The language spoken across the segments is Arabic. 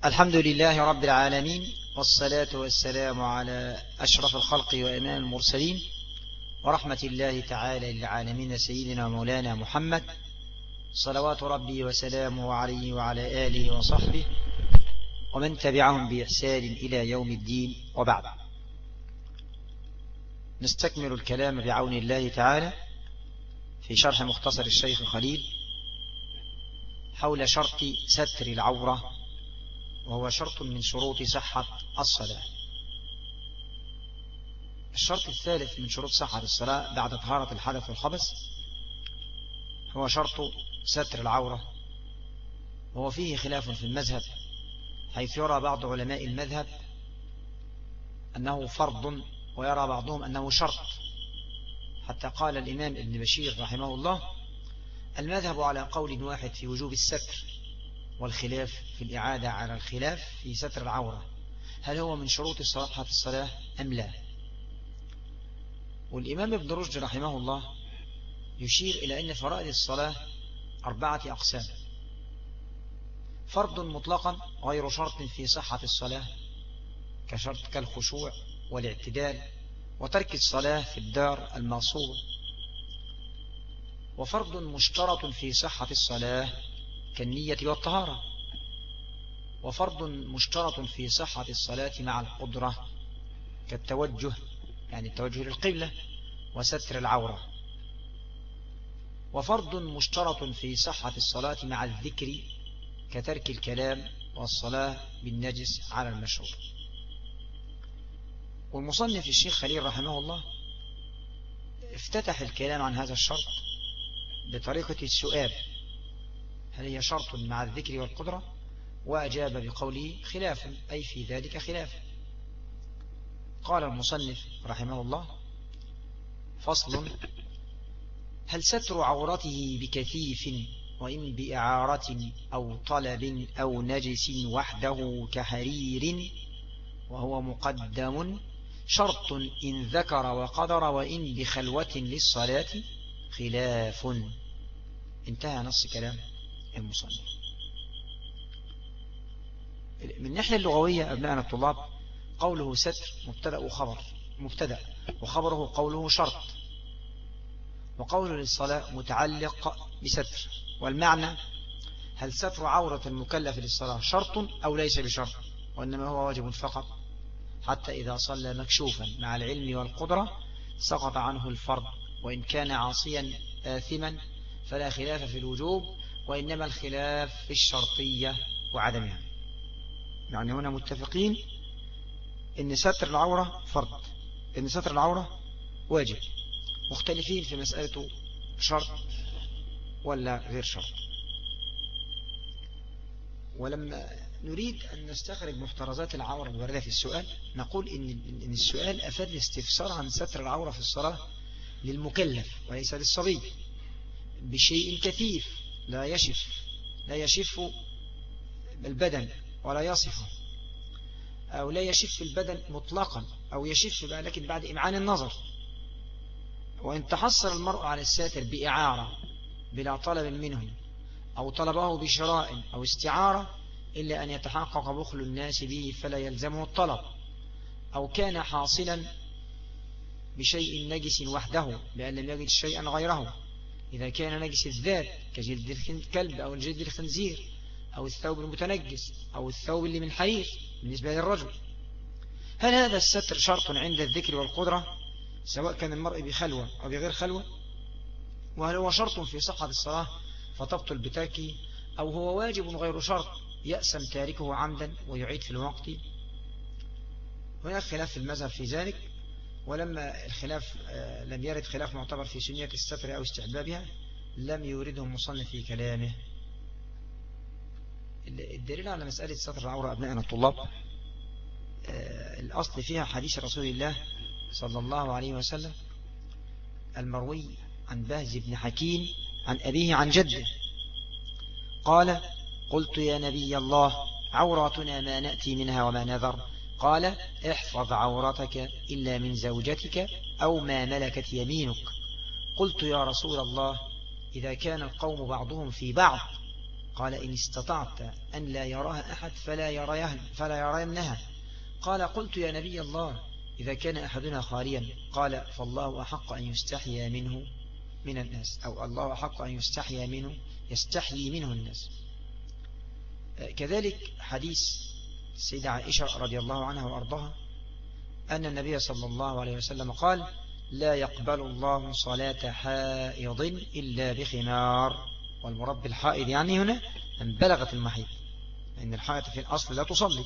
الحمد لله رب العالمين، والصلاة والسلام على أشرف الخلق وإمام المرسلين، ورحمة الله تعالى للعالمين سيدنا مولانا محمد صلوات ربي وسلامه عليه وعلى آله وصحبه ومن تبعهم بإحسان إلى يوم الدين، وبعد. نستكمل الكلام بعون الله تعالى في شرح مختصر الشيخ خليل حول شرط ستر العورة، وهو شرط من شروط صحة الصلاة. الشرط الثالث من شروط صحة الصلاة بعد طهارة الحدث والخبث هو شرط ستر العورة، وهو فيه خلاف في المذهب، حيث يرى بعض علماء المذهب أنه فرض، ويرى بعضهم أنه شرط، حتى قال الإمام ابن بشير رحمه الله: المذهب على قول واحد في وجوب الستر، والخلاف في الإعادة على الخلاف في ستر العورة، هل هو من شروط صحة الصلاة أم لا؟ والإمام ابن رشد رحمه الله يشير إلى أن فرائض الصلاة 4 أقسام: فرض مطلقا غير شرط في صحة الصلاة، كشرط كالخشوع والاعتدال وترك الصلاة في الدار المغصوبة، وفرض مشترط في صحة الصلاة كالنية والطهارة، وفرض مشترط في صحة الصلاة مع القدرة كالتوجه، يعني التوجه للقبلة، وستر العورة، وفرض مشترط في صحة الصلاة مع الذكر كترك الكلام والصلاة بالنجس على المشروب. والمصنف الشيخ خليل رحمه الله افتتح الكلام عن هذا الشرط بطريقة السؤال: هل هي شرط مع الذكر والقدرة؟ وأجاب بقوله: خلاف، أي في ذلك خلاف. قال المصنف رحمه الله: فصل: هل ستر عورته بكثيف وإن بإعارة أو طلب أو نجس وحده كحرير وهو مقدم شرط إن ذكر وقدر، وإن بخلوة للصلاة خلاف. انتهى نص كلام المصنف. من الناحية اللغوية أبناءنا الطلاب، قوله ستر مبتدأ وخبره قوله شرط، وقوله للصلاة متعلق بستر. والمعنى: هل ستر عورة المكلف للصلاة شرط أو ليس بشرط، وإنما هو واجب فقط، حتى إذا صلى مكشوفا مع العلم والقدرة سقط عنه الفرض، وإن كان عاصيا آثما فلا خلاف في الوجوب، وإنما الخلاف في الشرطية وعدمها. يعني هنا متفقين إن ستر العورة فرض، إن ستر العورة واجب، مختلفين في مسألة شرط ولا غير شرط. ولما نريد أن نستخرج محترزات العورة الواردة في السؤال، نقول إن السؤال أفاد الاستفسار عن ستر العورة في الصلاة للمكلف وليس للصبي بشيء كثيف لا يشف البدن ولا يصفه، أو لا يشف البدن مطلقا، أو يشف لكن بعد إمعان النظر. وإن تحصل المرء على الساتر بإعارة بلا طلب منه، أو طلبه بشراء أو استعارة، إلا أن يتحقق بخل الناس به فلا يلزمه الطلب، أو كان حاصلا بشيء نجس وحده بأن لم يجد شيئا غيره، إذا كان نجس الذات كجلد الكلب أو جلد الخنزير أو الثوب المتنجس أو الثوب اللي من حرير بالنسبة للرجل. هل هذا الستر شرط عند الذكر والقدرة، سواء كان المرء بخلوة أو بغير خلوة؟ وهل هو شرط في صحة الصلاة فتبطل بتركه، أو هو واجب غير شرط يأسم تاركه عمدا ويعيد في الوقت؟ هناك خلاف في المذهب في ذلك، ولما الخلاف لم يرد خلاف معتبر في سنية الستر أو استحبابها لم يورده المصنف في كلامه. الدليل على مسألة ستر العورة أبنائنا الطلاب الأصل فيها حديث رسول الله صلى الله عليه وسلم المروي عن بهز بن حكيم عن أبيه عن جده قال: قلت يا نبي الله، عوراتنا ما نأتي منها وما نذر. قال: احفظ عورتك إلا من زوجتك أو ما ملكت يمينك. قلت يا رسول الله، إذا كان القوم بعضهم في بعض؟ قال إن استطعت أن لا يراها أحد فلا يرينها. قال قلت يا نبي الله إذا كان أحدنا خاليا؟ قال فالله أحق أن يستحيي منه من الناس، أو الله أحق أن يستحيي منه الناس. كذلك حديث السيدة عائشة رضي الله عنها وأرضاها أن النبي صلى الله عليه وسلم قال لا يقبل الله صلاة حائض إلا بخمار. والمراد بالحائض يعني هنا أن بلغت المحيض، لأن الحائض في الأصل لا تصلي،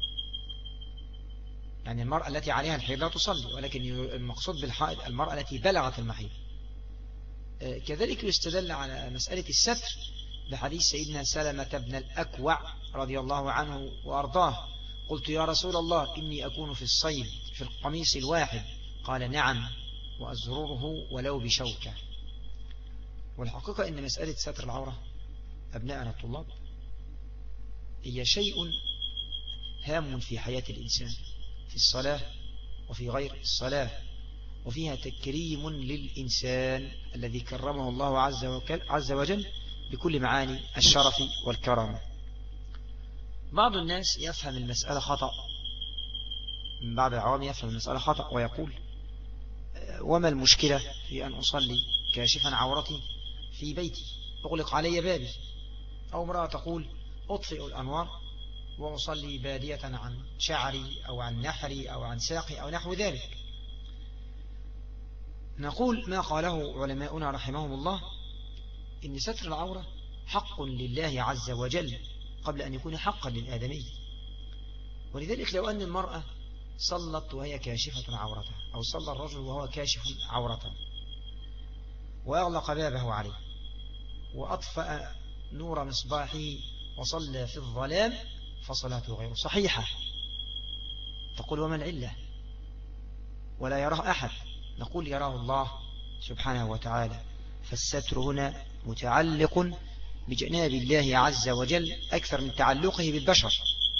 يعني المرأة التي عليها الحيض لا تصلي، ولكن المقصود بالحائض المرأة التي بلغت المحيض. كذلك يستدل على مسألة الستر بحديث سيدنا سلمة بن الأكوع رضي الله عنه وأرضاه قلت يا رسول الله إني أكون في الصيد في القميص الواحد، قال نعم وأزرره ولو بشوكة. والحقيقة أن مسألة ستر العورة أبناءنا الطلاب هي شيء هام في حياة الإنسان في الصلاة وفي غير الصلاة، وفيها تكريم للإنسان الذي كرمه الله عز وجل بكل معاني الشرف والكرامة. بعض الناس يفهم المسألة خطأ، من بعض العوام يفهم المسألة خطأ ويقول وما المشكلة في أن أصلي كاشفا عورتي في بيتي أغلق علي بابي؟ أو امرأة تقول أطفئ الأنوار وأصلي بادية عن شعري أو عن نحري أو عن ساقي أو نحو ذلك. نقول ما قاله علماؤنا رحمهم الله إن ستر العورة حق لله عز وجل قبل أن يكون حقا للآدمي. ولذلك لو أن المرأة صلت وهي كاشفة عورتها، أو صلى الرجل وهو كاشف عورته وأغلق بابه عليه وأطفأ نور مصباحه وصلى في الظلام فصلاته غير صحيحة. تقول وما العلة؟ ولا يراه أحد. نقول يراه الله سبحانه وتعالى، فالستر هنا متعلق بجناب الله عز وجل أكثر من تعلقه بالبشر.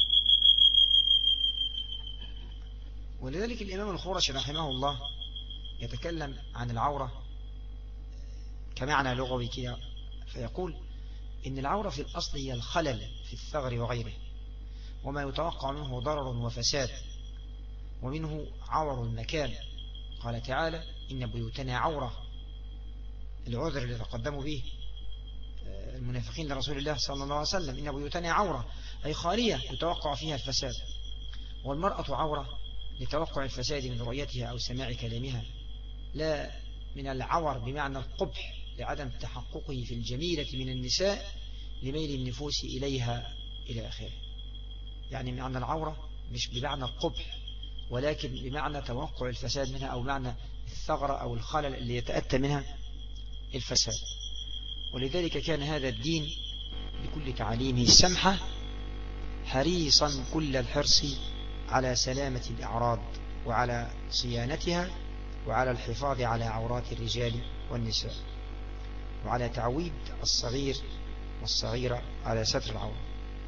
ولذلك الإمام الخورشي رحمه الله يتكلم عن العورة كمعنى لغوي كده، فيقول إن العورة في الأصل هي الخلل في الثغر وغيره، وما يتوقع منه ضرر وفساد، ومنه عور المكان. قال تعالى إن بيوتنا عورة، العذر اللي تقدموا به المنافقين لرسول الله صلى الله عليه وسلم، إن بيوتنا عورة أي خالية يتوقع فيها الفساد. والمرأة عورة لتوقع الفساد من رؤيتها أو سماع كلامها، لا من العور بمعنى القبح لعدم تحققه في الجميلة من النساء لميل النفوس إليها إلى آخره. يعني معنى العورة مش بمعنى القبح، ولكن بمعنى توقع الفساد منها، أو معنى الثغرة أو الخلل اللي يتأتى منها الفساد. ولذلك كان هذا الدين بكل تعاليمه السمحة حريصا كل الحرص على سلامة الأعراض وعلى صيانتها، وعلى الحفاظ على عورات الرجال والنساء، وعلى تعويد الصغير والصغيرة على ستر العورة.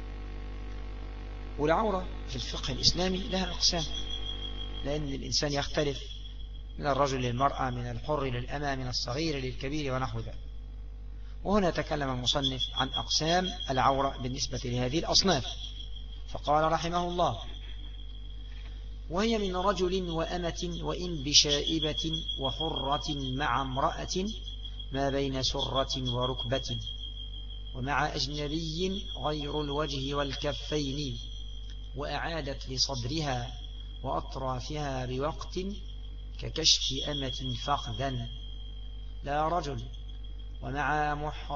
والعورة في الفقه الإسلامي لها أقسام، لأن الإنسان يختلف من الرجل للمرأة، من الحر للأمة، من الصغير للكبير ونحو ذلك. وهنا تكلم المصنف عن أقسام العورة بالنسبة لهذه الأصناف، فقال رحمه الله وهي من رجل وأمة وإن بشائبة وحرة مع امرأة ما بين سرة وركبة، ومع أجنبي غير الوجه والكفين، وأعادت لصدرها وأطرافها بوقت ككشف أمة فخذا لا رجل، ومع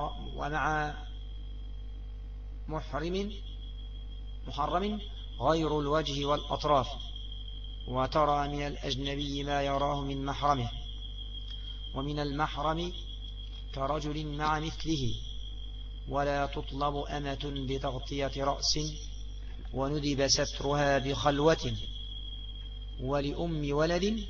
محرم غير الوجه والأطراف، وترى من الأجنبي ما يراه من محرمه، ومن المحرم كرجل مع مثله، ولا تطلب أمة بتغطية رأس، وندب سترها بخلوة، ولأم ولد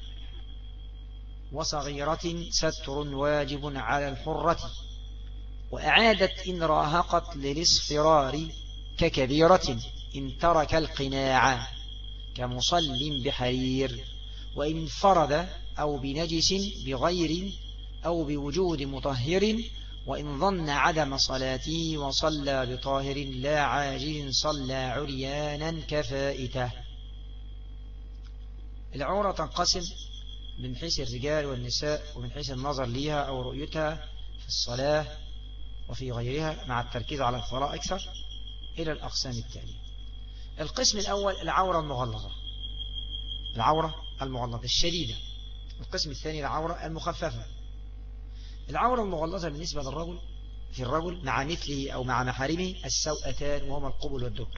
وصغيرة ستر واجب على الحرة، وأعادت إن راهقت للاصفرار ككبيرة إن ترك القناع كمصل بحرير، وإن انفرد أو بنجس بغير أو بوجود مطهر وإن ظن عدم صلاته وصلى بطاهر لا عاجل صلى عريانا كفائته. العورة تنقسم من حيث الرجال والنساء ومن حيث النظر ليها أو رؤيتها في الصلاة وفي غيرها مع التركيز على الصلاة أكثر إلى الأقسام التالية. القسم الأول العورة المغلظة، العورة المغلظة الشديدة. القسم الثاني العورة المخففة. العورة المغلظة بالنسبة للرجل في الرجل مع مثله أو مع محارمه السوأتان وهما القبل والدبر.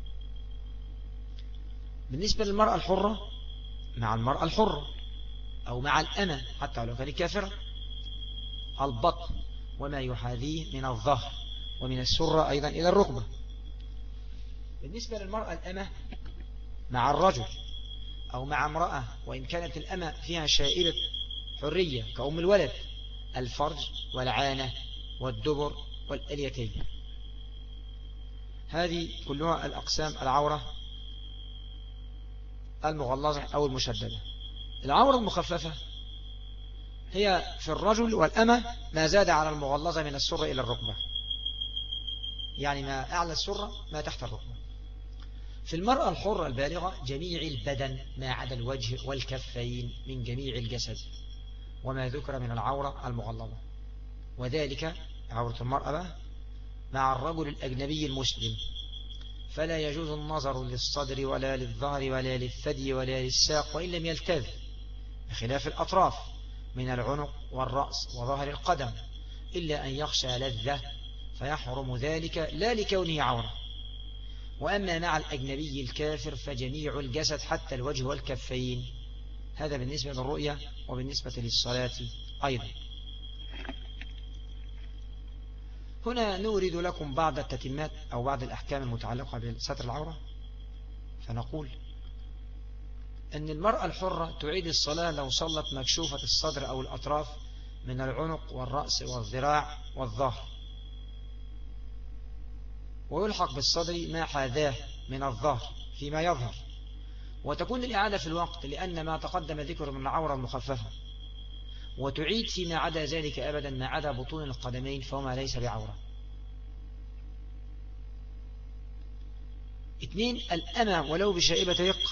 بالنسبة للمرأة الحرة مع المرأة الحرة أو مع الأمة حتى لو كانت كافرة البطن وما يحاذيه من الظهر ومن السرة أيضا إلى الركبة. بالنسبة للمرأة الأمة مع الرجل أو مع امرأة وإن كانت الأمة فيها شائبة حرية كأم الولد الفرج والعانة والدبر والأليتين. هذه كلها الأقسام العورة المغلظة أو المشددة. العورة المخففة هي في الرجل والأمة ما زاد على المغلظة من السرة إلى الركبة، يعني ما أعلى السرة ما تحت الركبة. في المرأة الحرة البالغة جميع البدن ما عدا الوجه والكفين من جميع الجسد وما ذكر من العورة المغلظة، وذلك عورة المرأة مع الرجل الأجنبي المسلم فلا يجوز النظر للصدر ولا للظهر ولا للثدي ولا للساق وإن لم يلتذ، بخلاف الأطراف من العنق والرأس وظهر القدم إلا أن يخشى لذة فيحرم ذلك لا لكونه عورة. وأما مع الأجنبي الكافر فجميع الجسد حتى الوجه والكفين. هذا بالنسبة للرؤية وبالنسبة للصلاة أيضا. هنا نورد لكم بعض التتمات أو بعض الأحكام المتعلقة بستر العورة. فنقول أن المرأة الحرة تعيد الصلاة لو صلت مكشوفة الصدر أو الأطراف من العنق والرأس والذراع والظهر، ويلحق بالصدر ما حاذاه من الظهر فيما يظهر، وتكون الإعادة في الوقت لأن ما تقدم ذكر من العورة المخففة، وتعيد فيما عدا ذلك أبدا ما عدا بطون القدمين فهما ليس بعورة. 2 الأمة ولو بشائبة رق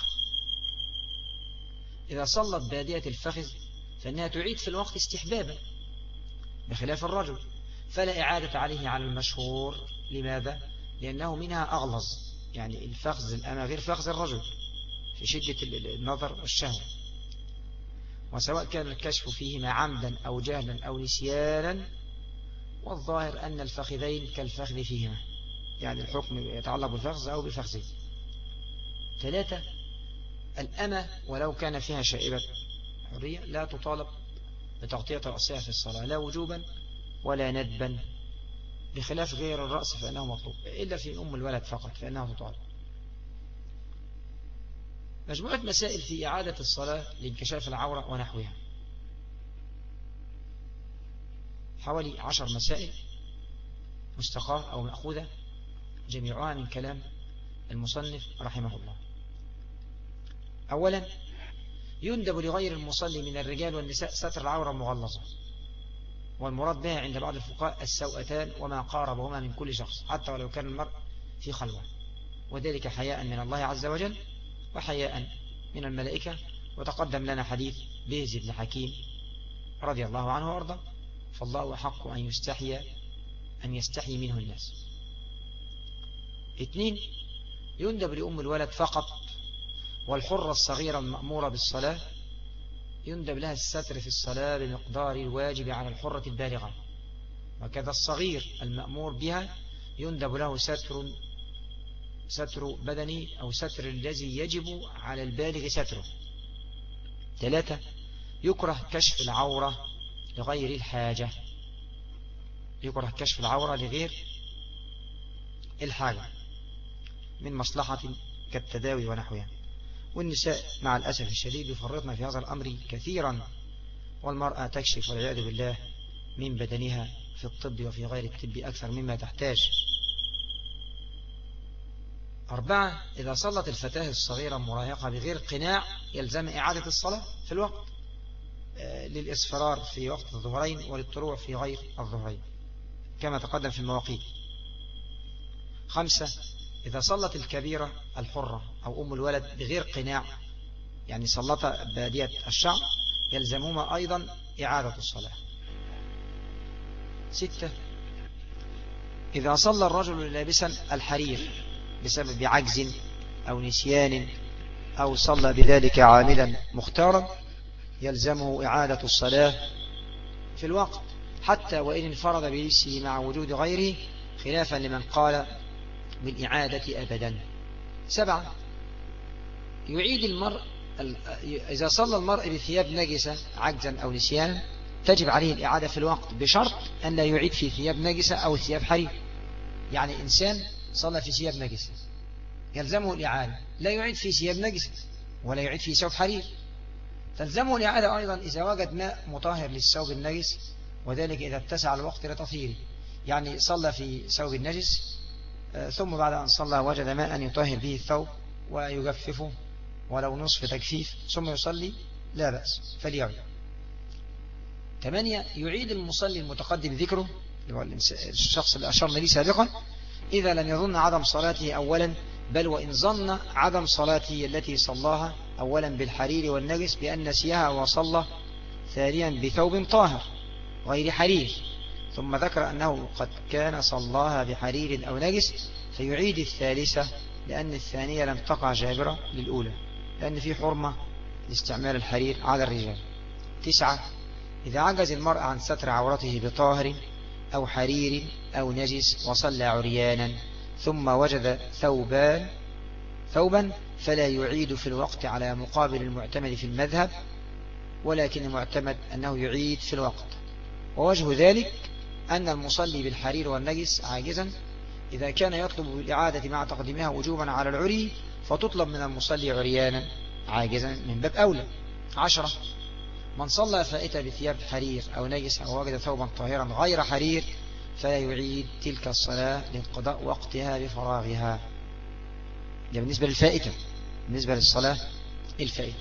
إذا صلت بادية الفخذ فإنها تعيد في الوقت استحبابا بخلاف الرجل، فلا إعادة عليه على المشهور. لماذا؟ لأنه منها أغلظ، يعني الفخذ الأمة غير فخذ الرجل في شدة النظر والشهوة، وسواء كان الكشف فيهما عمدا أو جهلا أو نسيانا، والظاهر أن الفخذين كالفخذ فيهما، يعني الحكم يتعلق بالفخذ أو بالفخذين. 3 الأمة ولو كان فيها شائبة حرية لا تطالب بتغطية رأسها في الصلاة لا وجوبا ولا ندبا، بخلاف غير الرأس فإنه مطلوب، إلا في أم الولد فقط فإنه تطالب. مجموعة مسائل في إعادة الصلاة لانكشاف العورة ونحوها، حوالي 10 مسائل مستقاة أو مأخوذة جميعها من كلام المصنف رحمه الله. أولا يندب لغير المصلي من الرجال والنساء ستر العورة المغلظة، والمراد بها عند بعض الفقهاء السوأتان وما قاربهما من كل شخص حتى ولو كان المرء في خلوة، وذلك حياء من الله عز وجل وحياء من الملائكة. وتقدم لنا حديث بهز بن حكيم رضي الله عنه وارضاه، فالله حق أن يستحي منه الناس. 2 يندب لأم الولد فقط والحرة الصغيرة المأمورة بالصلاة يندب لها الستر في الصلاة بمقدار الواجب على الحرة البالغة، وكذا الصغير المأمور بها يندب له ستر بدني أو ستر الذي يجب على البالغ ستره. 3 يكره كشف العورة لغير الحاجة، يكره كشف العورة لغير الحاجة من مصلحة كالتداوي ونحوها. والنساء مع الأسف الشديد يفرطن في هذا الأمر كثيرا، والمرأة تكشف والعياذ بالله من بدنها في الطب وفي غير الطب أكثر مما تحتاج. 4 إذا صلت الفتاة الصغيرة المراهقة بغير قناع يلزم إعادة الصلاة في الوقت للإصفرار في وقت الظهرين وللطلوع في غير الظهرين. كما تقدم في المواقيت. 5 إذا صلت الكبيرة الحرة أو أم الولد بغير قناع، يعني صلت بادية الشعر، يلزمهما أيضا إعادة الصلاة. 6 إذا صلى الرجل لابسا الحرير بسبب عجز أو نسيان أو صلى بذلك عامدا مختارا، يلزمه إعادة الصلاة في الوقت حتى وإن انفرد بلبسه مع وجود غيره، خلافا لمن قال بالإعادة أبدا. 7 يعيد المرء إذا صلى المرء بثياب نجسة عجزا أو نسيانا، تجب عليه الإعادة في الوقت بشرط أن لا يعيد في ثياب نجسة أو ثياب حرير. يعني إنسان صلى في ثياب نجسة يلزمه الإعادة، لا يعيد في ثياب نجسة ولا يعيد في ثوب حرير. تلزمه الإعادة أيضا إذا وجد ماء مطهر للثوب النجس، وذلك إذا اتسع الوقت لتطهيره. يعني صلى في ثوب النجس ثم بعد أن صلى وجد ماء يطهر به الثوب ويجففه ولو نصف تجفيف ثم يصلي، لا بأس فليعد. 8 يعيد المصلي المتقدم ذكره، الشخص اللي أشرنا ليه سابقا، إذا لم يظن عدم صلاته أولا، بل وإن ظن عدم صلاته التي صلاها أولا بالحرير والنجس بأن نسيها وصلى ثانيا بثوب طاهر غير حرير، ثم ذكر أنه قد كان صلاها بحرير أو نجس، فيعيد الثالثة لأن الثانية لم تقع جابرة للأولى، لأن في حرمة لاستعمال الحرير على الرجال. 9 إذا عجز المرء عن ستر عورته بطاهر أو حرير أو نجس وصلى عريانا ثم وجد ثوبا فلا يعيد في الوقت على مقابل المعتمد في المذهب، ولكن المعتمد أنه يعيد في الوقت. ووجه ذلك أن المصلي بالحرير والنجس عاجزا إذا كان يطلب بالإعادة مع تقديمها وجوبا على العري، فتطلب من المصلي عريانا عاجزا من باب أولى. 10 من صلى فائتة بثياب حرير أو نجس أو وجد ثوبا طاهرا غير حرير فلا يعيد تلك الصلاة لانقضاء وقتها بفراغها. ده بالنسبة للفائتة. بالنسبة للصلاة الفائتة.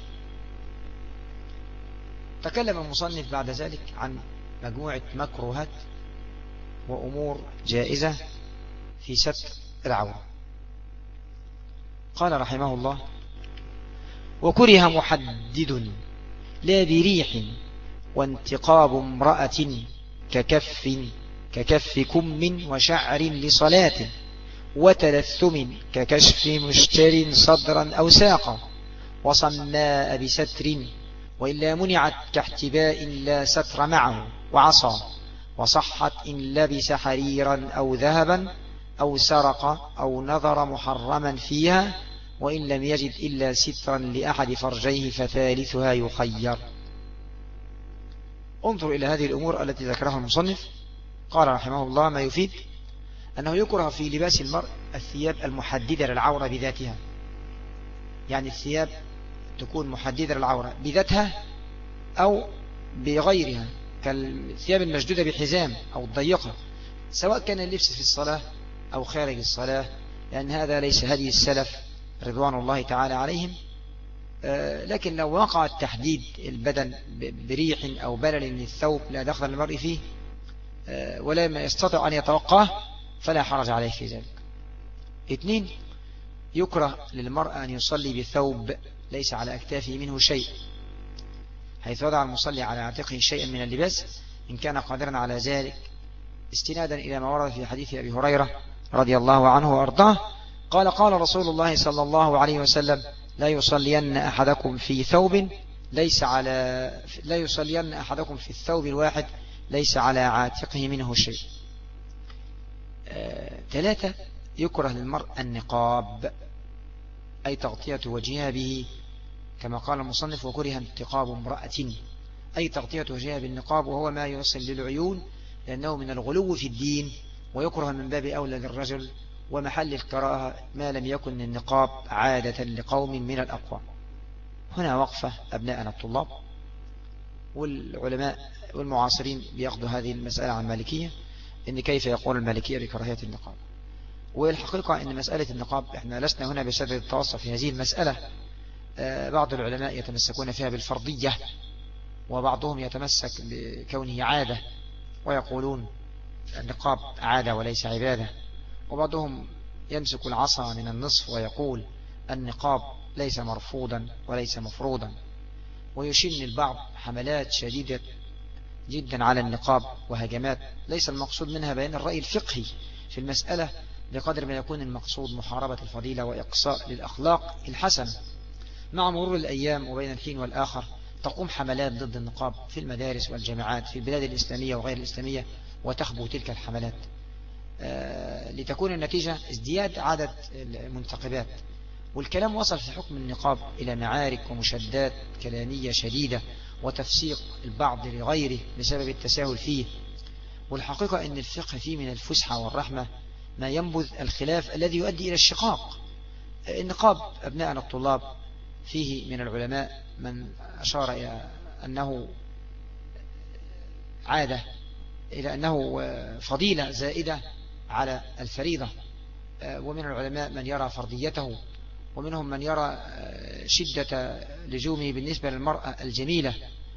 تكلم المصنف بعد ذلك عن مجموعة مكروهات وأمور جائزة في ستر العورة. قال رحمه الله: وكره محدد لا بريح وانتقاب امرأة ككف كم وشعر لصلاة وتلثم ككشف مشتر صدرا أو ساقا وصماء بستر، وإلا منعت كاحتباء لا ستر معه وعصى، وصحت إن لبس حريرا أو ذهبا أو سرق أو نظر محرما فيها، وإن لم يجد إلا سترا لأحد فرجيه فثالثها يخير. انظر إلى هذه الأمور التي ذكرها المصنف. قال رحمه الله: ما يفيد أنه يكره في لباس المرء الثياب المحددة للعورة بذاتها، يعني الثياب تكون محددة للعورة بذاتها أو بغيرها، كالثياب المشدودة بحزام أو الضيقة، سواء كان اللبس في الصلاة أو خارج الصلاة، لأن هذا ليس هدي السلف رضوان الله تعالى عليهم. لكن لو وقع التحديد البدن بريح أو بلل من الثوب لا دخل المرء فيه ولا ما يستطيع أن يتوقاه فلا حرج عليه في ذلك. 2 يكره للمرء أن يصلي بثوب ليس على أكتافه منه شيء، حيث وضع المصلي على عاتقه شيئا من اللباس إن كان قادرا على ذلك، استنادا إلى ما ورد في حديث أبي هريرة رضي الله عنه وأرضاه قال: قال رسول الله صلى الله عليه وسلم: لا يصلين أحدكم في الثوب الواحد ليس على عاتقه منه شيء. 3 يكره للمرء النقاب، أي تغطية وجهها به، كما قال المصنف: وكره انتقاب امرأة، أي تغطية وجهها بالنقاب، وهو ما يوصل للعيون، لأنه من الغلو في الدين، ويكره من باب أولى للرجل، ومحل الكراهة ما لم يكن النقاب عادة لقوم من الأقوام. هنا وقفة أبناءنا الطلاب، والعلماء والمعاصرين بيأخذوا هذه المسألة عن المالكية، إن كيف يقول المالكية بكراهية النقاب. والحقيقة إن مسألة النقاب إحنا لسنا هنا بسبب التوسط في هذه المسألة. بعض العلماء يتمسكون فيها بالفرضية، وبعضهم يتمسك بكونه عادة، ويقولون النقاب عادة وليس عبادة، وبعضهم يمسك العصا من النصف ويقول النقاب ليس مرفوضا وليس مفروضا، ويشن البعض حملات شديدة جدا على النقاب وهجمات ليس المقصود منها بيان الرأي الفقهي في المسألة بقدر ما يكون المقصود محاربة الفضيلة وإقصاء للأخلاق الحسنة. مع مرور الأيام وبين الحين والآخر تقوم حملات ضد النقاب في المدارس والجامعات في البلاد الإسلامية وغير الإسلامية، وتخبو تلك الحملات لتكون النتيجة ازدياد عدد المنتقبات. والكلام وصل في حكم النقاب إلى معارك ومشادات كلامية شديدة وتفسيق البعض لغيره بسبب التساهل فيه. والحقيقة أن الفقه فيه من الفسحة والرحمة ما ينبذ الخلاف الذي يؤدي إلى الشقاق. النقاب أبناءنا الطلاب فيه من العلماء من أشار إلى أنه عادة، إلى أنه فضيلة زائدة على الفريضة، ومن العلماء من يرى فرضيته، ومنهم من يرى شدة لزومه بالنسبة للمرأة الجميلة.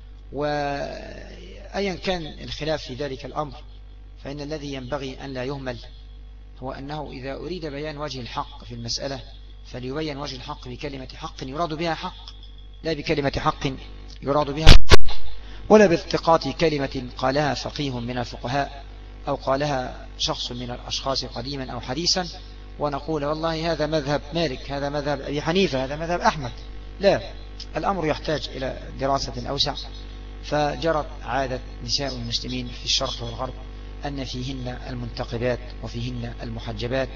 وأيا كان الخلاف في ذلك الأمر، فإن الذي ينبغي أن لا يهمل هو أنه إذا أريد بيان وجه الحق في المسألة فليبين وجه الحق بكلمة حق يراد بها حق، لا بكلمة حق يراد بها، ولا بالتقاط كلمة قالها فقيه من الفقهاء أو قالها شخص من الأشخاص قديما أو حديثا ونقول والله هذا مذهب مالك، هذا مذهب أبي حنيفة، هذا مذهب أحمد. لا، الأمر يحتاج إلى دراسة أوسع. فجرت عادة نساء المسلمين في الشرق والغرب أن فيهن المنتقبات وفيهن المحجبات،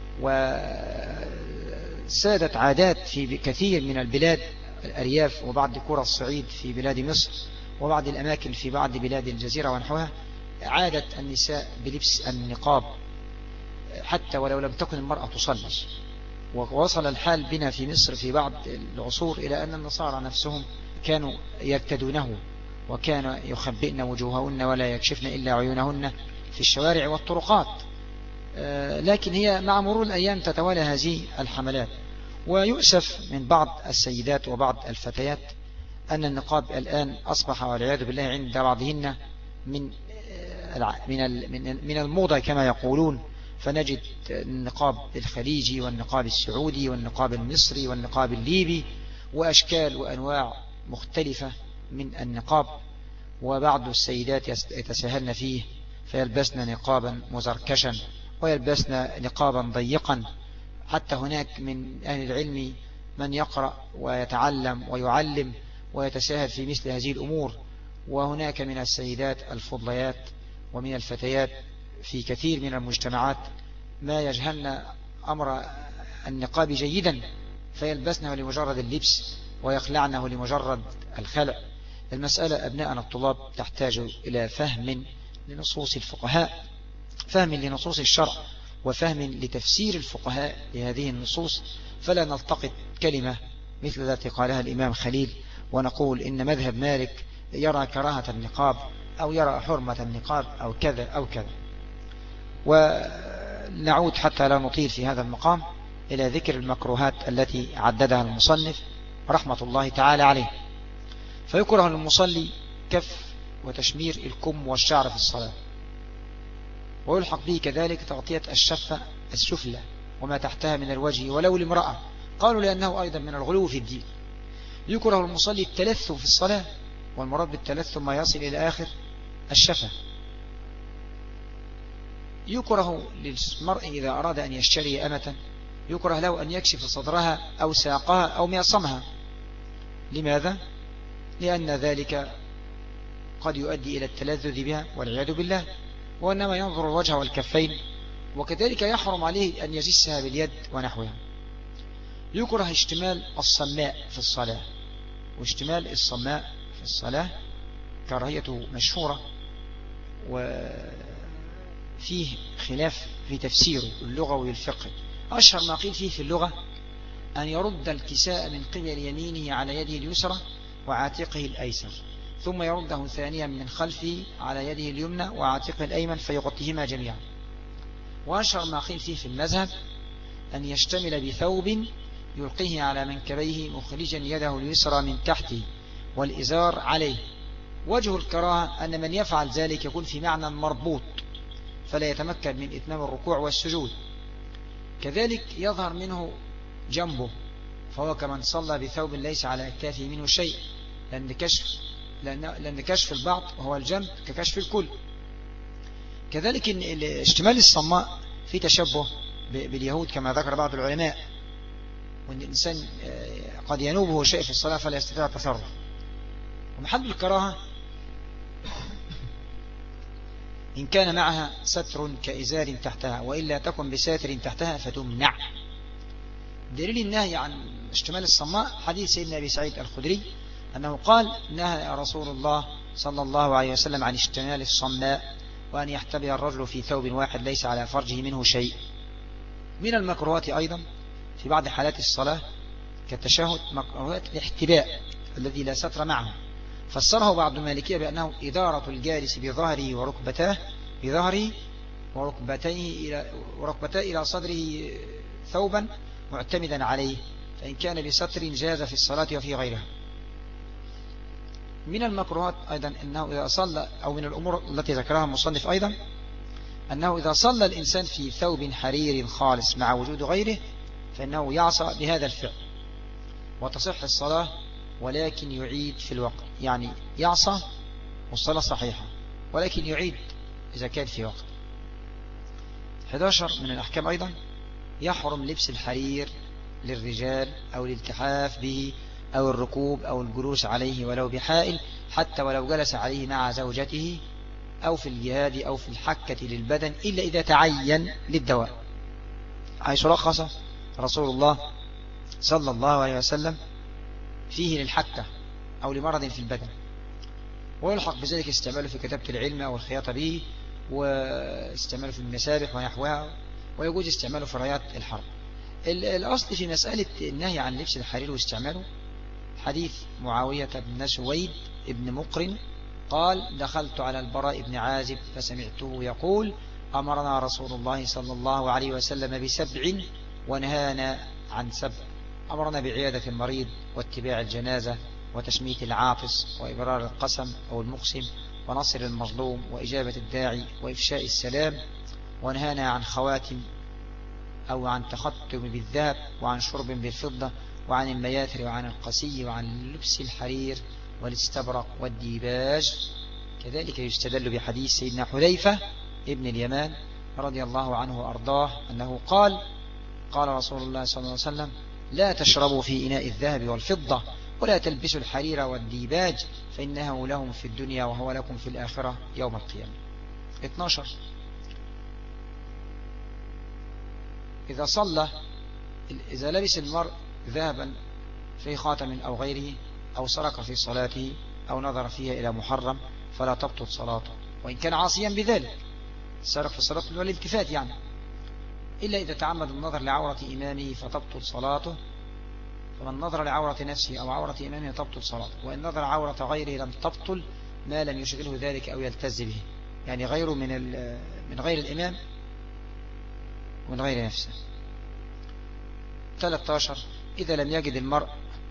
وسادت عادات في كثير من البلاد الأرياف وبعض قرى الصعيد في بلاد مصر وبعض الأماكن في بعض بلاد الجزيرة ونحوها، عادت النساء بلبس النقاب حتى ولو لم تكن المرأة تصلي. ووصل الحال بنا في مصر في بعض العصور إلى أن النصارى نفسهم كانوا يرتدونه، وكان يخبئن وجوههن ولا يكشفن إلا عيونهن في الشوارع والطرقات. لكن هي مع مرور الأيام تتوالى هذه الحملات. ويؤسف من بعض السيدات وبعض الفتيات أن النقاب الآن أصبح والعياذ بالله عند بعضهن من الموضة كما يقولون، فنجد النقاب الخليجي والنقاب السعودي والنقاب المصري والنقاب الليبي وأشكال وأنواع مختلفة من النقاب. وبعض السيدات يتساهلن فيه فيلبسن نقابا مزركشا ويلبسن نقابا ضيقا. حتى هناك من أهل العلم من يقرأ ويتعلم ويعلم ويتساهل في مثل هذه الأمور. وهناك من السيدات الفضليات ومن الفتيات في كثير من المجتمعات ما يجهلن أمر النقاب جيدا فيلبسنه لمجرد اللبس ويخلعنه لمجرد الخلع. المسألة أبناءنا الطلاب تحتاج إلى فهم لنصوص الفقهاء، فهم لنصوص الشرع، وفهم لتفسير الفقهاء لهذه النصوص. فلا نلتقط كلمة مثل التي قالها الإمام خليل ونقول إن مذهب مالك يرى كراهة النقاب أو يرى حرمة النقاب أو كذا أو كذا. ونعود حتى لا نطيل في هذا المقام إلى ذكر المكروهات التي عددها المصنف رحمة الله تعالى عليه. فيكره للمصلي كف وتشمير الكم والشعر في الصلاة، ويلحق به كذلك تغطية الشفة السفلى وما تحتها من الوجه ولو لامرأة، قالوا لأنه أيضا من الغلو في الدين. يكره المصلي التلثم في الصلاة، والمراد بالتلثم ما يصل إلى آخر الشفة. يكره للمرء إذا أراد أن يشتري أمة يكره له أن يكشف صدرها أو ساقها أو معصمها. لماذا؟ لأن ذلك قد يؤدي إلى التلذذ بها والعياذ بالله، وإنما ينظر الوجه والكفين، وكذلك يحرم عليه أن يجسها باليد ونحوها. يكره اشتمال الصماء في الصلاة، واشتمال الصماء في الصلاة كراهيته مشهورة وفيه خلاف في تفسيره اللغوي والفقهي. أشهر ما قيل فيه في اللغة أن يرد الكساء من قبل يمينه على يده اليسرى وعاتقه الأيسر، ثم يرده ثانيا من خلفه على يده اليمنى وعاتقه الأيمن فيغطيهما جميعا. وأشهر ما قيل فيه في المذهب أن يشتمل بثوب يلقيه على منكبيه مخرجا يده اليسرى من تحته والإزار عليه. وجه الكراهة أن من يفعل ذلك يكون في معنى مربوط، فلا يتمكن من إتمام الركوع والسجود. كذلك يظهر منه جنبه، فهو كمن صلى بثوب ليس على أكتافه منه شيء، لأن كشف البعض وهو الجنب ككشف الكل. كذلك إن اشتمال الصماء في تشبه باليهود كما ذكر بعض العلماء، وأن الإنسان قد ينوبه شيء في الصلاة فلا يستطيع التصرف. ومحل الكراهة إن كان معها ستر كإزار تحتها، وإلا تكن بساتر تحتها فتمنع. دليل النهي عن اشتمال الصماء حديث سيدنا أبي سعيد الخدري أنه قال: نهى رسول الله صلى الله عليه وسلم عن اشتمال الصماء، وأن يحتبي الرجل في ثوب واحد ليس على فرجه منه شيء. من المكروهات أيضا في بعض حالات الصلاة كالتشهد مكروهات الاحتباء الذي لا ستر معه، فسره بعض المالكية بأنه إدارة الجالس بظهره وركبتيه إلى صدره ثوبا معتمدا عليه، فإن كان بستر جاز في الصلاة وفي غيرها. من المكروهات أيضا أنه إذا صلى، أو من الأمور التي ذكرها المصنف أيضا، أنه إذا صلى الإنسان في ثوب حرير خالص مع وجود غيره فإنه يعصى بهذا الفعل وتصح الصلاة، ولكن يعيد في الوقت. يعني يعصى والصلاة صحيحة، ولكن يعيد إذا كان في وقت. 11 من الأحكام أيضا: يحرم لبس الحرير للرجال أو الالتحاف به أو الركوب أو الجلوس عليه ولو بحائل، حتى ولو جلس عليه مع زوجته أو في الجهاد أو في الحكة للبدن، إلا إذا تعين للدواء، حيث رخص رسول الله صلى الله عليه وسلم فيه للحكة أو لمرض في البدن. ويلحق بذلك استعماله في كتابة العلم أو الخياطة به، واستعماله في المسابح ونحوها، ويجوز استعماله في رايات الحرب. الأصل في مسألة النهي عن لبس الحرير واستعماله حديث معاوية بن سويد ابن مقرن قال: دخلت على البراء بن عازب فسمعته يقول: أمرنا رسول الله صلى الله عليه وسلم ب7 ونهانا عن 7. أمرنا بعيادة المريض واتباع الجنازة وتشميت العاطس وإبرار القسم أو المقسم ونصر المظلوم وإجابة الداعي وإفشاء السلام، ونهانا عن خواتم أو عن تختم بالذهب وعن شرب بالفضة وعن المياثر وعن القسي وعن لبس الحرير والاستبرق والديباج. كذلك يستدل بحديث سيدنا حذيفة ابن اليمان رضي الله عنه وأرضاه أنه قال: قال رسول الله صلى الله عليه وسلم: لا تشربوا في إناء الذهب والفضة، ولا تلبسوا الحرير والديباج، فإنه لهم في الدنيا وهو لكم في الآخرة يوم القيامة. 12. إذا لبس المرء ذهبا في خاتم أو غيره، أو سرق في صلاته، أو نظر فيها إلى محرم، فلا تبطل صلاته، وإن كان عاصيا بذلك. السرق في الصلاة والالتفات يعني، إلا إذا تعمد النظر لعورة إمامه فتبطل صلاته. فمن نظر لعورة نفسه أو عورة إمامه تبطل صلاته، وإن نظر عورة غيره لم تبطل ما لم يشغله ذلك أو يلتز به، يعني غيره من غير الإمام ومن غير نفسه. 13. إذا لم يجد المرء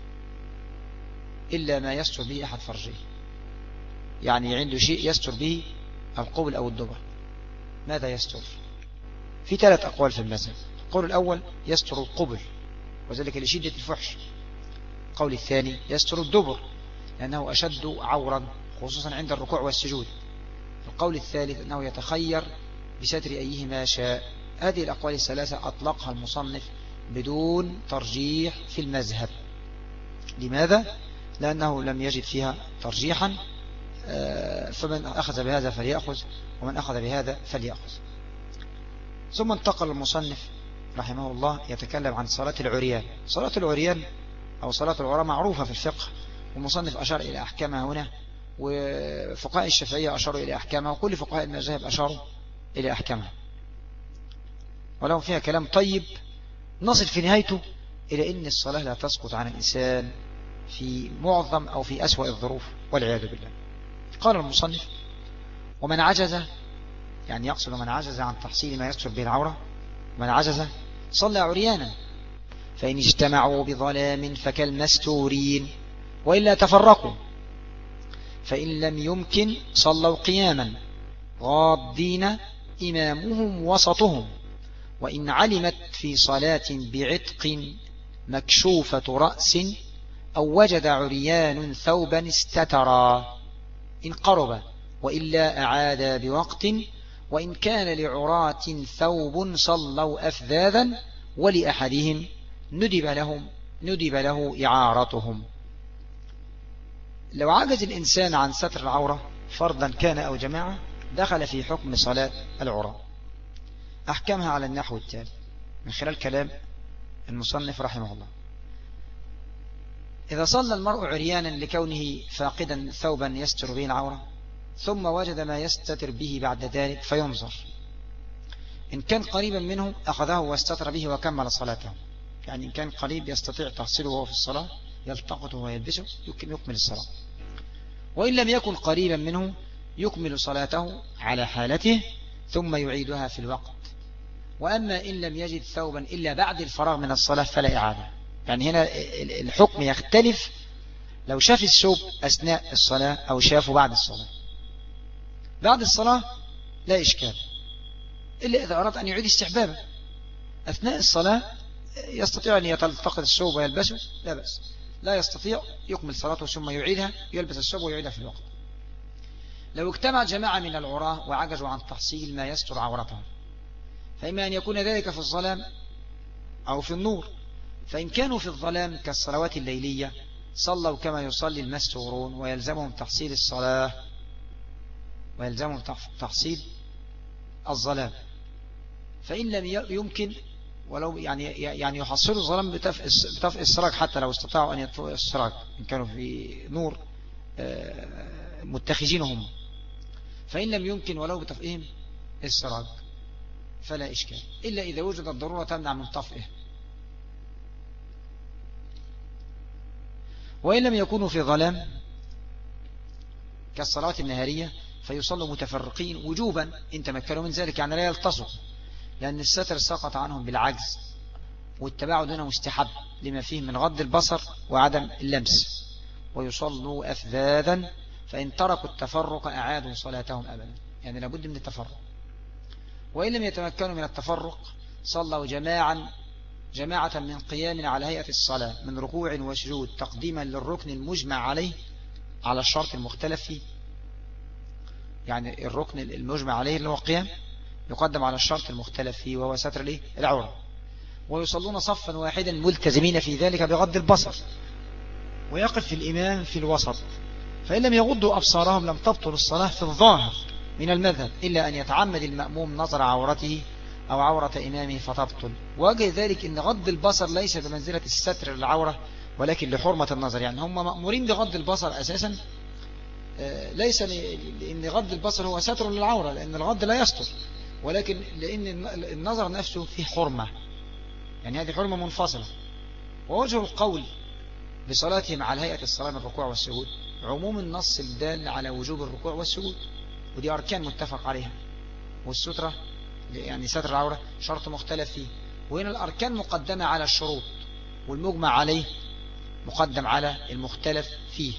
إلا ما يستر به أحد فرجه، يعني عنده شيء يستر به القبل أو الدبر، ماذا يستر؟ في 3 أقوال في المذهب. القول الأول يستر القبل، وذلك لشدة الفحش. القول الثاني يستر الدبر لأنه أشد عورا خصوصا عند الركوع والسجود. القول الثالث أنه يتخير بستر أيهما شاء. هذه الأقوال الثلاثة أطلقها المصنف بدون ترجيح في المذهب. لماذا؟ لأنه لم يجد فيها ترجيحا، فمن أخذ بهذا فليأخذ ومن أخذ بهذا فليأخذ. ثم انتقل المصنف رحمه الله يتكلم عن صلاة العريان. صلاة العريان أو صلاة العراة معروفة في الفقه، والمصنف أشار إلى أحكامها هنا، وفقهاء الشافعية أشاروا إلى أحكامها، وكل فقهاء المذاهب أشاروا إلى أحكامها، ولهم فيها كلام طيب نصل في نهايته إلى أن الصلاة لا تسقط عن الإنسان في معظم أو في أسوأ الظروف والعياذ بالله. قال المصنف: ومن عجز، يعني يقصد من عجز عن تحصيل ما يستر به العورة، من عجز صلى عريانا، فإن اجتمعوا بظلام فكالمستورين، وإلا تفرقوا، فإن لم يمكن صلوا قياما غاضين إمامهم وسطهم، وإن علمت في صلاة بعتق مكشوفة رأس أو وجد عريان ثوبا استترا إن قرب، وإلا أعاد بوقت، وإن كان لعراة ثوب صلوا أفذاذا، ولأحدهم ندب له إعارتهم. لو عجز الإنسان عن ستر العورة فرضا كان أو جماعة دخل في حكم صلاة العراة. أحكمها على النحو التالي من خلال كلام المصنف رحمه الله. إذا صلى المرء عريانا لكونه فاقدا ثوبا يستر به العورة ثم وجد ما يستتر به بعد ذلك فينظر، إن كان قريبا منه أخذه واستتر به وكمل صلاته، يعني إن كان قريب يستطيع تحصيله وهو في الصلاة يلتقطه ويلبسه يكمل الصلاة، وإن لم يكن قريبا منه يكمل صلاته على حالته ثم يعيدها في الوقت. وأما إن لم يجد ثوبا إلا بعد الفراغ من الصلاة فلا إعادة. يعني هنا الحكم يختلف لو شاف الثوب أثناء الصلاة أو شافه بعد الصلاة. بعد الصلاة لا إشكال، إلا إذا أراد أن يعيد استحبابه. أثناء الصلاة يستطيع أن يتلتقط الثوب ويلبسه لا بأس، لا يستطيع يكمل صلاته ثم يعيدها، يلبس الثوب ويعيدها في الوقت. لو اجتمع جماعة من العراة وعجزوا عن تحصيل ما يستر عورتهم، فإما أن يكون ذلك في الظلام أو في النور، فإن كانوا في الظلام كالصلوات الليلية صلوا كما يصلي المستورون ويلزمهم تحصيل الصلاة ويلزمهم تحصيل الظلام. فإن لم يمكن ولو يعني يحصلوا الظلام بطفء السراج، حتى لو استطاعوا أن يطفئوا السراج إن كانوا في نور متخذينهم، فإن لم يمكن ولو بطفئهم السراج فلا إشكال، إلا إذا وجدت الضرورة تمنع من طفئه. وإن لم يكونوا في ظلام كالصلاة النهارية فيصلوا متفرقين وجوبا إن تمكنوا من ذلك، يعني لا يلتصق، لأن الستر سقط عنهم بالعجز، والتباعد هنا مستحب لما فيه من غض البصر وعدم اللمس. ويصلوا أفذاذا، فإن تركوا التفرق أعادوا صلاتهم أبدا، يعني لابد من التفرق. وإن لم يتمكنوا من التفرق صلوا جماعة من قيام على هيئة الصلاة من ركوع وسجود تقديما للركن المجمع عليه على الشرط المختلف فيه. يعني الركن المجمع عليه اللي هو القيام يقدم على الشرط المختلف فيه وهو ستر العورة. ويصلون صفا واحدا ملتزمين في ذلك بغض البصر، ويقف الإمام في الوسط، فإن لم يغضوا أبصارهم لم تبطل الصلاة في الظاهر من المذهب، إلا أن يتعمد المأموم نظر عورته أو عورة إمامه فتبطل. وجه ذلك أن غض البصر ليس بمنزلة الستر للعورة ولكن لحرمة النظر، يعني هم مأمورين بغض البصر أساسا، ليس لأن غض البصر هو ستر للعورة لأن الغض لا يستر، ولكن لأن النظر نفسه فيه حرمة، يعني هذه حرمة منفصلة. ووجه القول بصلاتهم على هيئة الصلاة من الركوع والسجود عموم النص الدال على وجوب الركوع والسجود، ودي أركان متفق عليها، والسترة يعني ستر العورة شرط مختلف فيه، وهنا الأركان مقدمة على الشروط والمجمع عليه مقدم على المختلف فيه.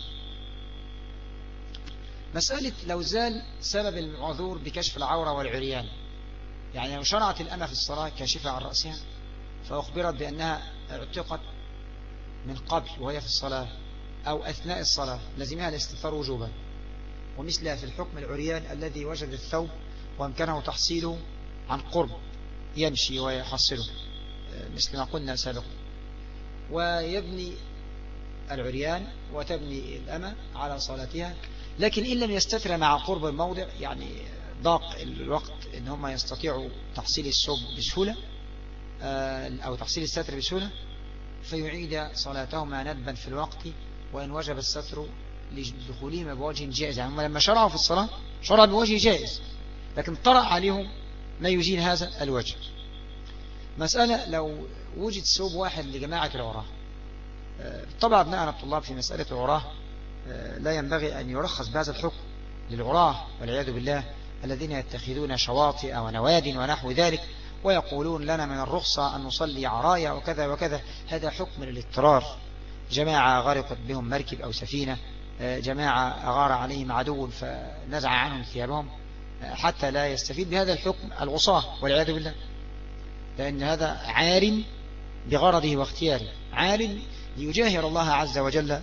مسألة لو زال سبب المعذور بكشف العورة والعريان، يعني لو شرعت الأمة في الصلاة كاشفة عن رأسها فأخبرت بأنها اعتقت من قبل وهي في الصلاة أو أثناء الصلاة لزمها الاستتار وجوبا، ومثلها في الحكم العريان الذي وجد الثوب وامكنه تحصيله عن قرب يمشي ويحصله مثل ما قلنا سابقا. ويبني العريان وتبني الأمة على صلاتها، لكن إن لم يستتر مع قرب الموضع، يعني ضاق الوقت إن هم يستطيعوا تحصيل الثوب بسهولة أو تحصيل الستر بسهولة، فيعيد صلاتهما ندبا في الوقت وإن وجب الستر لدخولهما بوجه جائز. يعني هم لما شرعوا في الصلاة شرعوا بوجه جائز، لكن طرأ عليهم ما يزيل هذا الوجه. مسألة لو وجد ثوب واحد لجماعة العراة، طبعا أبناءنا الطلاب في مسألة العراة لا ينبغي أن يرخص بهذا الحكم للعراة والعياذ بالله الذين يتخذون شواطئ ونواد ونحو ذلك ويقولون لنا من الرخصة أن نصلي عرايا وكذا وكذا. هذا حكم للاضطرار، جماعة غرقت بهم مركب أو سفينة، جماعة أغار عليهم عدو فنزع عنهم ثيابهم، حتى لا يستفيد بهذا الحكم العصاة والعياذ بالله، لأن هذا عار بغرضه واختياره، عار ليجاهر الله عز وجل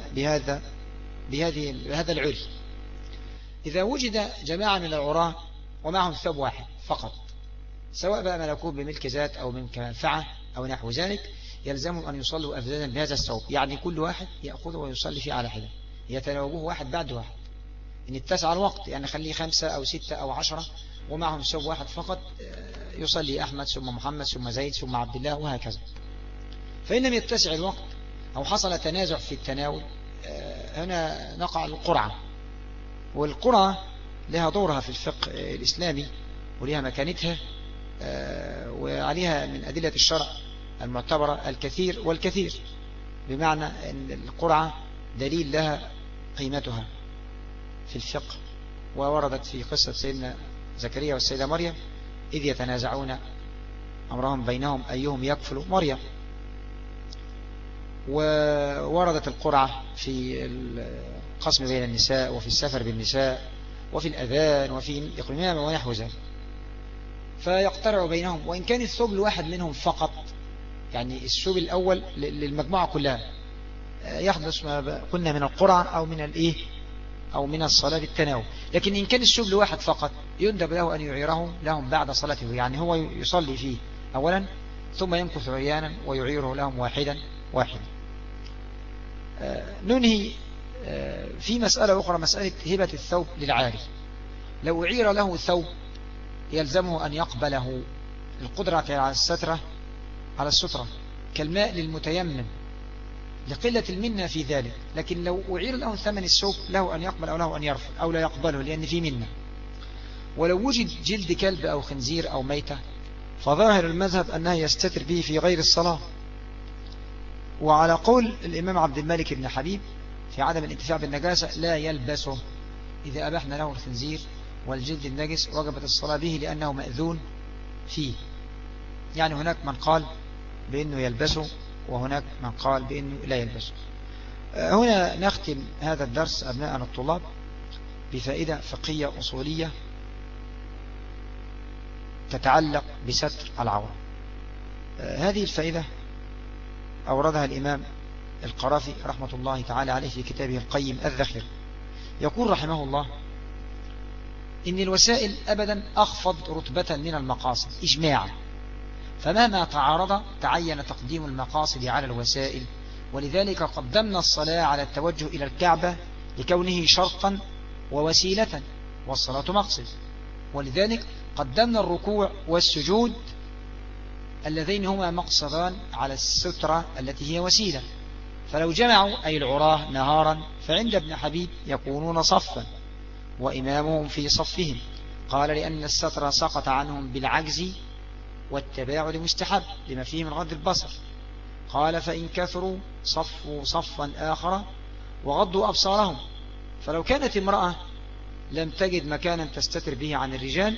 بهذا العري. إذا وجد جماعة من العراة ومعهم ثوب واحد فقط، سواء بقى ملكوه بملك ذات أو ملك منفعة أو نحو ذلك، يلزمهم أن يصلوا أفزادا بهذا الثوب، يعني كل واحد يأخذه ويصلي فيه على حدة، يتناوبوه واحد بعد واحد. إن اتسع الوقت يعني خليه 5 أو 6 أو 10 ومعهم ثوب واحد فقط، يصلي أحمد ثم محمد ثم زيد ثم عبد الله وهكذا. فإن لم يتسع الوقت أو حصل تنازع في التناول، هنا نقع القرعة. والقرعة لها دورها في الفقه الإسلامي ولها مكانتها، وعليها من أدلة الشرع المعتبرة الكثير والكثير، بمعنى أن القرعة دليل لها قيمتها في الفقه، ووردت في قصة سيدنا زكريا والسيدة مريم إذ يتنازعون أمرهم بينهم أيهم يكفل مريم. ووردت القرعة في القسم بين النساء وفي السفر بالنساء وفي الأذان وفي الإقليمام ونحو ذلك، فيقترع بينهم. وإن كان الثوب لواحد منهم فقط، يعني الثوب الأول للمجموعة كلها، يحدث ما قلنا من القرعة أو من الإيه أو من الصلاة بالتناول. لكن إن كان الثوب لواحد فقط، يندب له أن يعيره لهم بعد صلاته، يعني هو يصلي فيه أولا ثم يمكث عيانا ويعيره لهم واحدا. ننهي في مسألة أخرى، مسألة هبة الثوب للعاري. لو أعير له ثوب يلزمه أن يقبله القدرة على السترة كالماء للمتيمم لقلة المنة في ذلك. لكن لو أعير له ثمن الثوب له أن يقبل أو له أن يرفض أو لا يقبله لأن في منة. ولو وجد جلد كلب أو خنزير أو ميتة، فظاهر المذهب أنها يستتر به في غير الصلاة. وعلى قول الإمام عبد الملك بن حبيب في عدم الانتفاع بالنجاسة لا يلبسه. إذا أبحنا له الخنزير والجلد النجس وجبت الصلاة به لأنه مأذون فيه. يعني هناك من قال بأنه يلبسه وهناك من قال بأنه لا يلبسه. هنا نختم هذا الدرس أبناءنا الطلاب بفائدة فقهية أصولية تتعلق بستر العورة. هذه الفائدة أوردها الإمام القرافي رحمة الله تعالى عليه في كتابه القيم الذخير. يقول رحمه الله إن الوسائل أبدا أخفض رتبة من المقاصد إجماعا، فمهما تعارض تعين تقديم المقاصد على الوسائل، ولذلك قدمنا الصلاة على التوجه إلى الكعبة لكونه شرطا ووسيلة، والصلاة مقصد. ولذلك قدمنا الركوع والسجود اللذين هما مقصدان على السترة التي هي وسيلة. فلو جمعوا أي العراه نهارا فعند ابن حبيب يكونون صفا وإمامهم في صفهم. قال لأن الستر سقط عنهم بالعجز والتباعد مستحب لما فيه من غض البصر. قال فإن كثروا صفوا صفا آخر وغضوا أبصارهم. فلو كانت امرأة لم تجد مكانا تستتر به عن الرجال،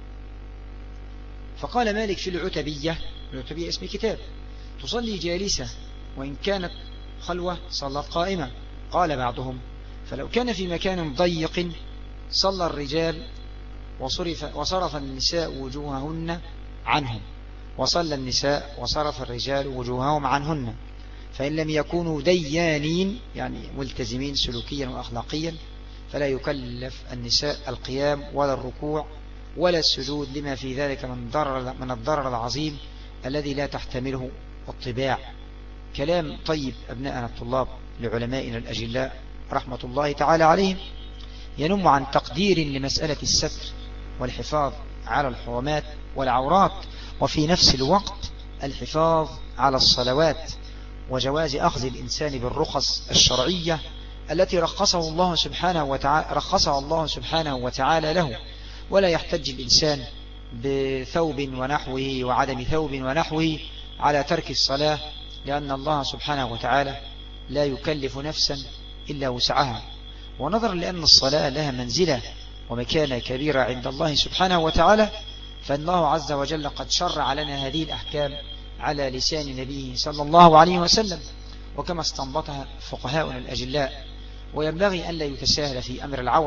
فقال مالك في العتبية اسم كتاب تصلي جالسة وإن كانت خلوة صلت قائمة. قال بعضهم فلو كان في مكان ضيق صلى الرجال وصرف النساء وجوههن عنهم، وصلى النساء وصرف الرجال وجوههم عنهن. فإن لم يكونوا ديانين يعني ملتزمين سلوكيا وأخلاقيا فلا يكلف النساء القيام ولا الركوع ولا السجود لما في ذلك من الضرر العظيم الذي لا تحتمله الطباع. كلام طيب أبناءنا الطلاب لعلمائنا الأجلاء رحمة الله تعالى عليهم، ينم عن تقدير لمسألة الستر والحفاظ على الحرمات والعورات، وفي نفس الوقت الحفاظ على الصلوات، وجواز أخذ الإنسان بالرخص الشرعية التي رخصها الله سبحانه وتعالى له. ولا يحتج الإنسان بثوب ونحوه وعدم ثوب ونحوه على ترك الصلاة، لأن الله سبحانه وتعالى لا يكلف نفسا إلا وسعها. ونظرا لأن الصلاة لها منزلة ومكانة كبيرة عند الله سبحانه وتعالى، فالله عز وجل قد شرع لنا هذه الأحكام على لسان نبيه صلى الله عليه وسلم، وكما استنبطها فقهاؤنا الأجلاء. وينبغي أن لا يتساهل في أمر العورة،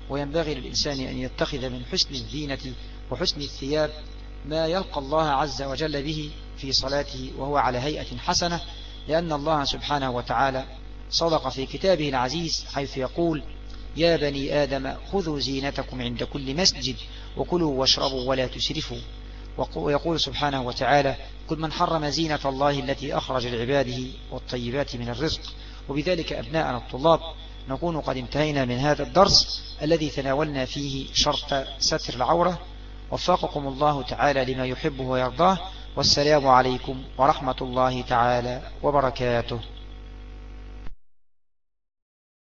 وينبغي للإنسان أن يتخذ من حسن الزينة وحسن الثياب ما يلقى الله عز وجل به في صلاته وهو على هيئة حسنة، لأن الله سبحانه وتعالى صدق في كتابه العزيز حيث يقول: يا بني آدم خذوا زينتكم عند كل مسجد وكلوا واشربوا ولا تسرفوا. ويقول سبحانه وتعالى: قل من حرم زينة الله التي أخرج لعباده والطيبات من الرزق. وبذلك أبناءنا الطلاب نكون قد انتهينا من هذا الدرس الذي تناولنا فيه شرط ستر العورة. وفقكم الله تعالى لما يحبه ويرضاه، والسلام عليكم ورحمة الله تعالى وبركاته.